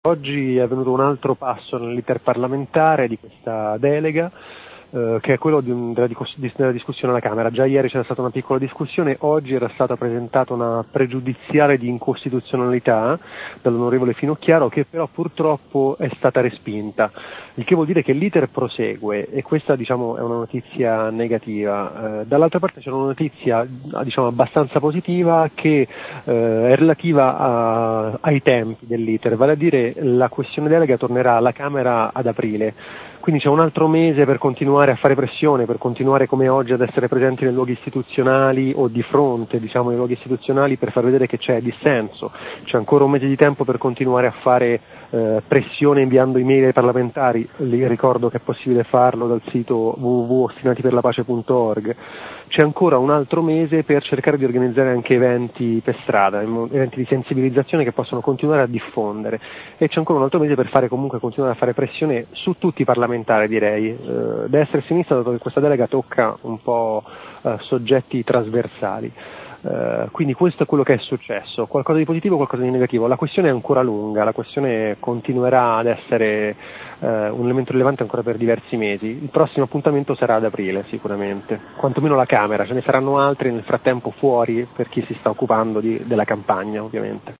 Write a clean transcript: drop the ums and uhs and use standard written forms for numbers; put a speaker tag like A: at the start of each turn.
A: Oggi è avvenuto un altro passo nell'iter parlamentare di questa delega, che è quello della discussione alla Camera. Già ieri c'era stata una piccola discussione, oggi era stata presentata una pregiudiziale di incostituzionalità dall'onorevole Finocchiaro, che però purtroppo è stata respinta, il che vuol dire che l'iter prosegue, e questa è una notizia negativa. Dall'altra parte c'è una notizia abbastanza positiva, che è relativa ai tempi dell'iter, vale a dire la questione delega tornerà alla Camera ad aprile. Quindi c'è un altro mese per continuare a fare pressione, per continuare come oggi ad essere presenti nei luoghi istituzionali o di fronte ai luoghi istituzionali per far vedere che c'è dissenso. C'è ancora un mese di tempo per continuare a fare pressione inviando email ai parlamentari. Ricordo che è possibile farlo dal sito www.ostinatiperlapace.org. C'è ancora un altro mese per cercare di organizzare anche eventi per strada, eventi di sensibilizzazione che possono continuare a diffondere, e c'è ancora un altro mese per continuare a fare pressione su tutti i parlamentari, direi, destra e sinistra, dato che questa delega tocca un po' soggetti trasversali. Quindi questo è quello che è successo, qualcosa di positivo, qualcosa di negativo. La questione è ancora lunga, la questione continuerà ad essere un elemento rilevante ancora per diversi mesi. Il prossimo appuntamento sarà ad aprile sicuramente, quantomeno la Camera, ce ne saranno altri nel frattempo fuori per chi si sta occupando della campagna, ovviamente.